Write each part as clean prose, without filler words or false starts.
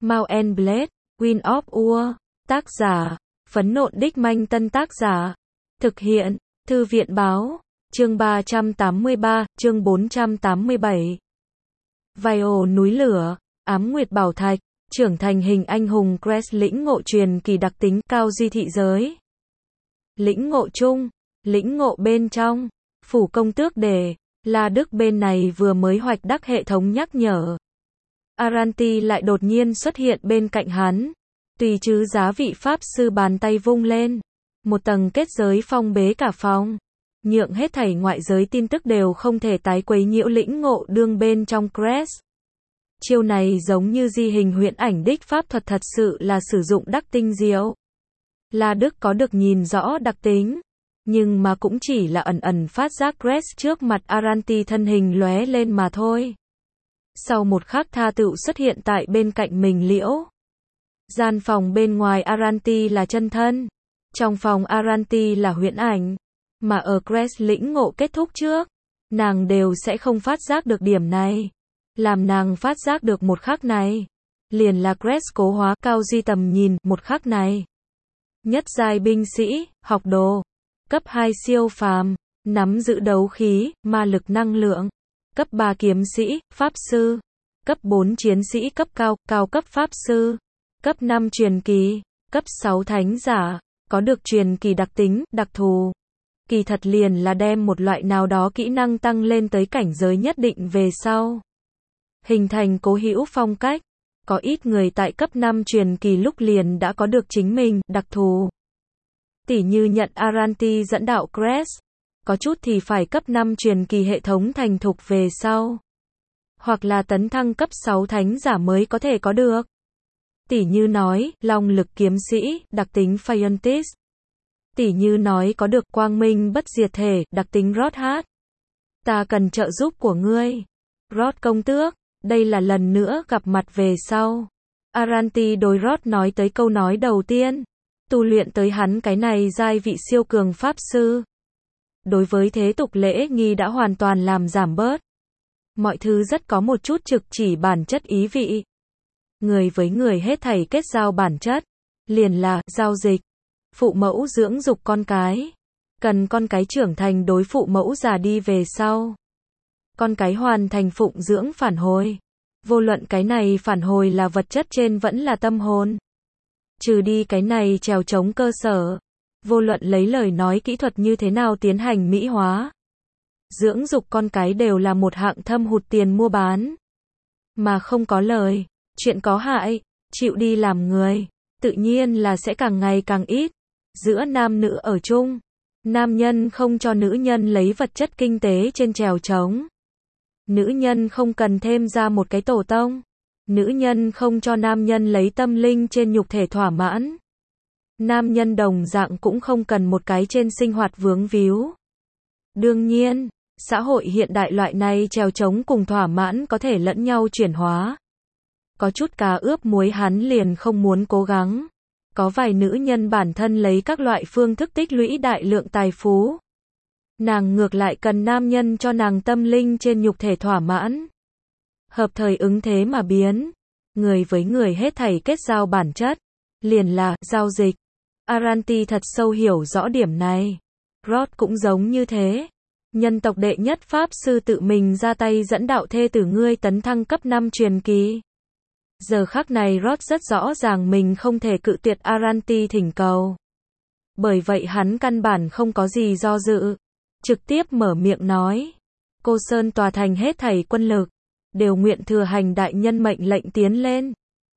Mount and Blade, Wind of War. Tác giả, Phấn Nộn Đích Manh. Tân tác giả, thực hiện, Thư viện Báo. Chương 383, chương 487. Vio núi lửa, Ám Nguyệt Bảo Thạch, trưởng thành hình anh hùng Crest lĩnh ngộ truyền kỳ đặc tính cao duy thị giới. Lĩnh ngộ chung, lĩnh ngộ bên trong, phủ công tước đề, La Đức bên này vừa mới hoạch đắc hệ thống nhắc nhở. Aranti lại đột nhiên xuất hiện bên cạnh hắn. Tùy chứ giá vị pháp sư bàn tay vung lên. Một tầng kết giới phong bế cả phòng. Nhượng hết thảy ngoại giới tin tức đều không thể tái quấy nhiễu lĩnh ngộ đương bên trong Crest. Chiêu này giống như di hình huyễn ảnh đích pháp thuật, thật sự là sử dụng đắc tinh diệu. La Đức có được nhìn rõ đặc tính, nhưng mà cũng chỉ là ẩn ẩn phát giác Crest trước mặt Aranti thân hình lóe lên mà thôi. Sau một khắc tha tựu xuất hiện tại bên cạnh mình liễu. Gian phòng bên ngoài Aranti là chân thân, trong phòng Aranti là huyễn ảnh, mà ở Crest lĩnh ngộ kết thúc trước, nàng đều sẽ không phát giác được điểm này. Làm nàng phát giác được một khắc này, liền là Crest cố hóa cao duy tầm nhìn một khắc này. Nhất giai binh sĩ, học đồ, cấp 2 siêu phàm, nắm giữ đấu khí, ma lực năng lượng, cấp 3 kiếm sĩ, pháp sư, cấp 4 chiến sĩ cấp cao, cao cấp pháp sư, cấp 5 truyền kỳ, cấp 6 thánh giả, có được truyền kỳ đặc tính, đặc thù. Kỳ thật liền là đem một loại nào đó kỹ năng tăng lên tới cảnh giới nhất định về sau. Hình thành cố hữu phong cách. Có ít người tại cấp 5 truyền kỳ lúc liền đã có được chính mình, đặc thù. Tỉ như nhận Aranti dẫn đạo Crest. Có chút thì phải cấp 5 truyền kỳ hệ thống thành thục về sau. Hoặc là tấn thăng cấp 6 thánh giả mới có thể có được. Tỉ như nói, long lực kiếm sĩ, đặc tính Phaeontis. Tỉ như nói có được quang minh bất diệt thể, đặc tính Rothat. Ta cần trợ giúp của ngươi. Rot công tước, đây là lần nữa gặp mặt về sau. Aranti đối Rot nói tới câu nói đầu tiên. Tu luyện tới hắn cái này giai vị siêu cường pháp sư. Đối với thế tục lễ nghi đã hoàn toàn làm giảm bớt. Mọi thứ rất có một chút trực chỉ bản chất ý vị. Người với người hết thảy kết giao bản chất. Liền là, giao dịch. Phụ mẫu dưỡng dục con cái. Cần con cái trưởng thành đối phụ mẫu già đi về sau. Con cái hoàn thành phụng dưỡng phản hồi. Vô luận cái này phản hồi là vật chất trên vẫn là tâm hồn. Trừ đi cái này trèo trống cơ sở. Vô luận lấy lời nói kỹ thuật như thế nào tiến hành mỹ hóa. Dưỡng dục con cái đều là một hạng thâm hụt tiền mua bán. Mà không có lời, chuyện có hại, chịu đi làm người, tự nhiên là sẽ càng ngày càng ít. Giữa nam nữ ở chung, nam nhân không cho nữ nhân lấy vật chất kinh tế trên trèo trống. Nữ nhân không cần thêm ra một cái tổ tông. Nữ nhân không cho nam nhân lấy tâm linh trên nhục thể thỏa mãn. Nam nhân đồng dạng cũng không cần một cái trên sinh hoạt vướng víu. Đương nhiên, xã hội hiện đại loại này trèo trống cùng thỏa mãn có thể lẫn nhau chuyển hóa. Có chút cá ướp muối hắn liền không muốn cố gắng. Có vài nữ nhân bản thân lấy các loại phương thức tích lũy đại lượng tài phú. Nàng ngược lại cần nam nhân cho nàng tâm linh trên nhục thể thỏa mãn. Hợp thời ứng thế mà biến. Người với người hết thảy kết giao bản chất. Liền là, giao dịch. Aranti thật sâu hiểu rõ điểm này. Rot cũng giống như thế. Nhân tộc đệ nhất pháp sư tự mình ra tay dẫn đạo thê tử ngươi tấn thăng cấp 5 truyền kỳ. Giờ khắc này Rot rất rõ ràng mình không thể cự tuyệt Aranti thỉnh cầu. Bởi vậy hắn căn bản không có gì do dự. Trực tiếp mở miệng nói. Cô Sơn tòa thành hết thảy quân lực. Đều nguyện thừa hành đại nhân mệnh lệnh tiến lên.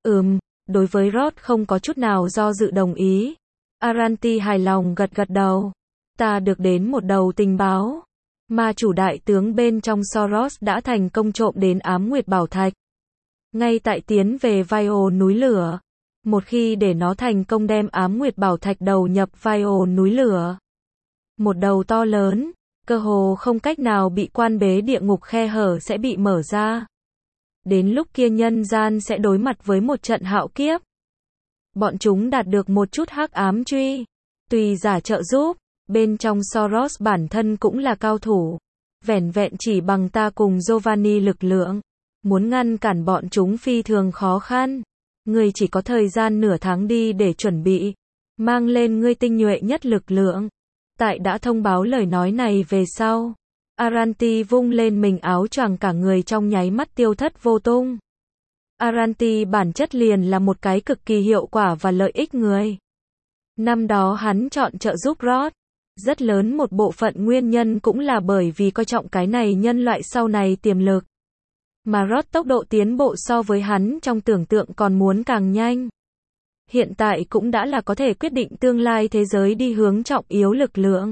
Đối với Rot không có chút nào do dự đồng ý. Aranti hài lòng gật gật đầu. Ta được đến một đầu tình báo. Ma chủ đại tướng bên trong Soros đã thành công trộm đến Ám Nguyệt Bảo Thạch. Ngay tại tiến về Vio núi lửa. Một khi để nó thành công đem Ám Nguyệt Bảo Thạch đầu nhập Vio núi lửa. Một đầu to lớn, cơ hồ không cách nào bị quan bế địa ngục khe hở sẽ bị mở ra. Đến lúc kia nhân gian sẽ đối mặt với một trận hạo kiếp. Bọn chúng đạt được một chút hắc ám truy. Tùy giả trợ giúp, bên trong Soros bản thân cũng là cao thủ. Vẻn vẹn chỉ bằng ta cùng Giovanni lực lượng. Muốn ngăn cản bọn chúng phi thường khó khăn. Ngươi chỉ có thời gian nửa tháng đi để chuẩn bị. Mang lên ngươi tinh nhuệ nhất lực lượng. Tại đã thông báo lời nói này về sau, Aranti vung lên mình áo choàng cả người trong nháy mắt tiêu thất vô tung. Aranti bản chất liền là một cái cực kỳ hiệu quả và lợi ích người. Năm đó hắn chọn trợ giúp Rod. Rất lớn một bộ phận nguyên nhân cũng là bởi vì coi trọng cái này nhân loại sau này tiềm lực. Mà Rod tốc độ tiến bộ so với hắn trong tưởng tượng còn muốn càng nhanh. Hiện tại cũng đã là có thể quyết định tương lai thế giới đi hướng trọng yếu lực lượng.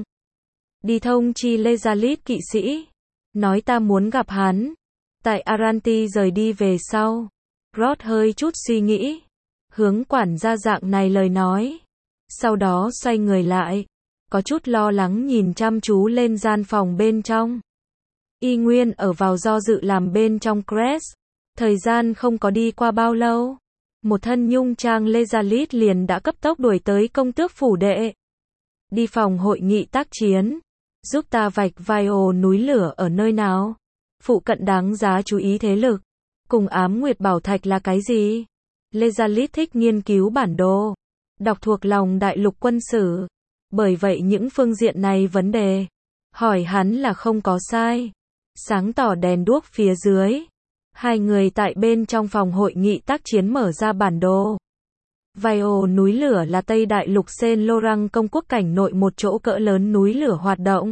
Đi thông chi Lezalit kỵ sĩ. Nói ta muốn gặp hắn. Tại Aranti rời đi về sau. Rod hơi chút suy nghĩ. Hướng quản gia dạng này lời nói. Sau đó xoay người lại. Có chút lo lắng nhìn chăm chú lên gian phòng bên trong. Y nguyên ở vào do dự làm bên trong Crest. Thời gian không có đi qua bao lâu. Một thân nhung trang Lezalit liền đã cấp tốc đuổi tới công tước phủ đệ. Đi phòng hội nghị tác chiến. Giúp ta vạch Vio núi lửa ở nơi nào. Phụ cận đáng giá chú ý thế lực. Cùng ám nguyệt bảo thạch là cái gì? Lezalit thích nghiên cứu bản đồ. Đọc thuộc lòng đại lục quân sử. Bởi vậy những phương diện này vấn đề. Hỏi hắn là không có sai. Sáng tỏ đèn đuốc phía dưới. Hai người tại bên trong phòng hội nghị tác chiến mở ra bản đồ. Vio núi lửa là Tây Đại lục Saint Laurent công quốc cảnh nội một chỗ cỡ lớn núi lửa hoạt động.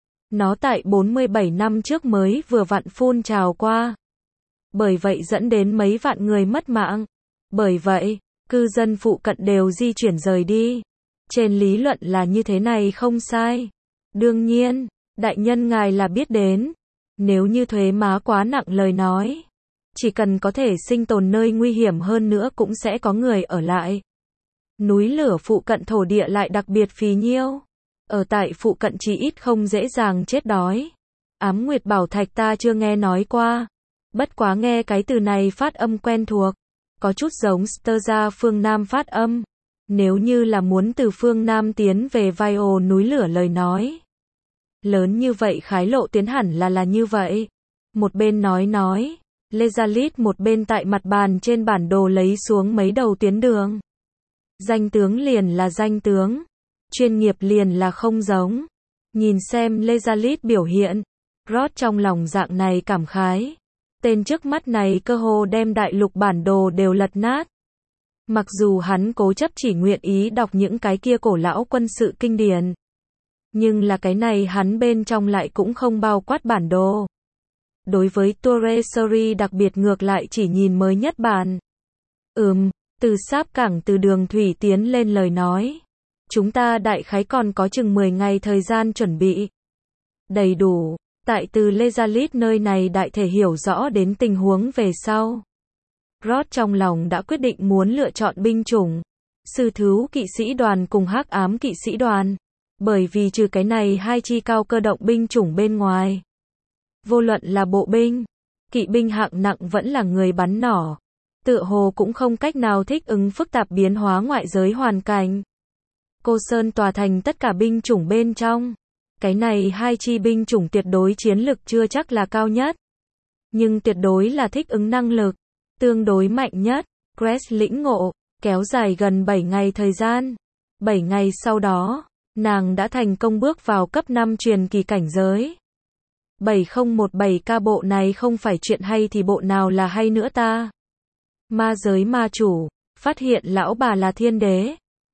Nó tại 47 năm trước mới vừa vặn phun trào qua. Bởi vậy dẫn đến mấy vạn người mất mạng. Bởi vậy, cư dân phụ cận đều di chuyển rời đi. Trên lý luận là như thế này không sai. Đương nhiên, đại nhân ngài là biết đến. Nếu như thuế má quá nặng lời nói. Chỉ cần có thể sinh tồn nơi nguy hiểm hơn nữa cũng sẽ có người ở lại. Núi lửa phụ cận thổ địa lại đặc biệt phì nhiêu. Ở tại phụ cận chỉ ít không dễ dàng chết đói. Ám nguyệt bảo thạch ta chưa nghe nói qua. Bất quá nghe cái từ này phát âm quen thuộc. Có chút giống Sterza phương Nam phát âm. Nếu như là muốn từ phương Nam tiến về Vio núi lửa lời nói. Lớn như vậy khái lộ tiến hẳn là như vậy. Một bên nói. Lezalit một bên tại mặt bàn trên bản đồ lấy xuống mấy đầu tuyến đường. Danh tướng liền là danh tướng. Chuyên nghiệp liền là không giống. Nhìn xem Lezalit biểu hiện. Rod trong lòng dạng này cảm khái. Tên trước mắt này cơ hồ đem đại lục bản đồ đều lật nát. Mặc dù hắn cố chấp chỉ nguyện ý đọc những cái kia cổ lão quân sự kinh điển. Nhưng là cái này hắn bên trong lại cũng không bao quát bản đồ. Đối với Torresori đặc biệt ngược lại chỉ nhìn mới nhất bản. Từ Sáp cảng từ đường thủy tiến lên lời nói. Chúng ta đại khái còn có chừng 10 ngày thời gian chuẩn bị. Đầy đủ, tại từ Lezalit nơi này đại thể hiểu rõ đến tình huống về sau. Rod trong lòng đã quyết định muốn lựa chọn binh chủng. Sư thứu kỵ sĩ đoàn cùng hắc ám kỵ sĩ đoàn. Bởi vì trừ cái này hai chi cao cơ động binh chủng bên ngoài. Vô luận là bộ binh, kỵ binh hạng nặng vẫn là người bắn nỏ. Tựa hồ cũng không cách nào thích ứng phức tạp biến hóa ngoại giới hoàn cảnh. Cô Sơn tòa thành tất cả binh chủng bên trong. Cái này hai chi binh chủng tuyệt đối chiến lực chưa chắc là cao nhất. Nhưng tuyệt đối là thích ứng năng lực. Tương đối mạnh nhất. Crest lĩnh ngộ. Kéo dài gần 7 ngày thời gian. 7 ngày sau đó, nàng đã thành công bước vào cấp 5 truyền kỳ cảnh giới. 7017K bộ này không phải chuyện hay thì bộ nào là hay nữa ta. Ma giới ma chủ, phát hiện lão bà là thiên đế.